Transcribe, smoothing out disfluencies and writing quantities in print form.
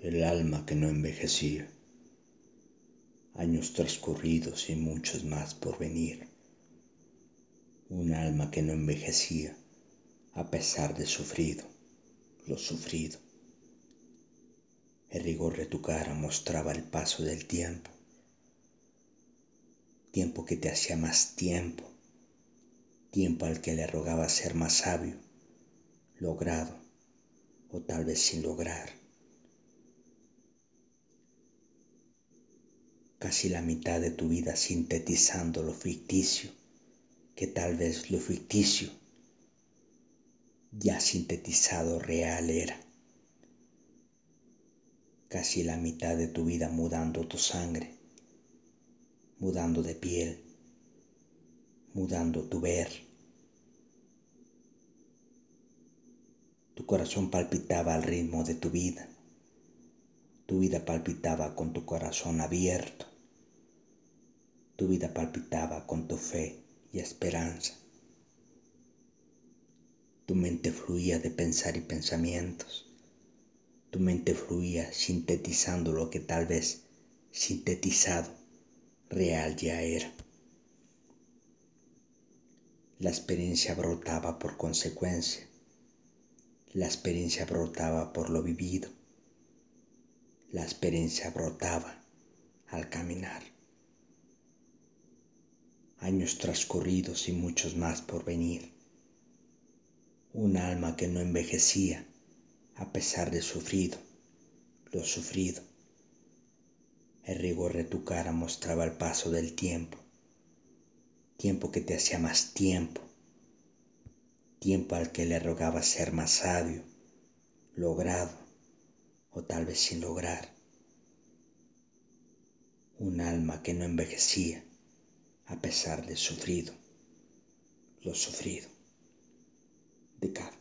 El alma que no envejecía, años transcurridos y muchos más por venir. Un alma que no envejecía, a pesar de lo sufrido. El rigor de tu cara mostraba el paso del tiempo, tiempo que te hacía más tiempo, tiempo al que le rogaba ser más sabio, logrado o tal vez sin lograr. Casi la mitad de tu vida sintetizando lo ficticio, que tal vez lo ficticio ya sintetizado real era. Casi la mitad de tu vida mudando tu sangre, mudando de piel, mudando tu ver. Tu corazón palpitaba al ritmo de tu vida palpitaba con tu corazón abierto, tu vida palpitaba con tu fe y esperanza. Tu mente fluía de pensar y pensamientos. Tu mente fluía sintetizando lo que tal vez sintetizado real ya era. La experiencia brotaba por consecuencia. La experiencia brotaba por lo vivido. La experiencia brotaba al caminar. Años transcurridos y muchos más por venir. Un alma que no envejecía a pesar de lo sufrido. El rigor de tu cara mostraba el paso del tiempo, tiempo que te hacía más tiempo, tiempo al que le rogaba ser más sabio, logrado o tal vez sin lograr. Un alma que no envejecía a pesar de lo sufrido. De Kafka.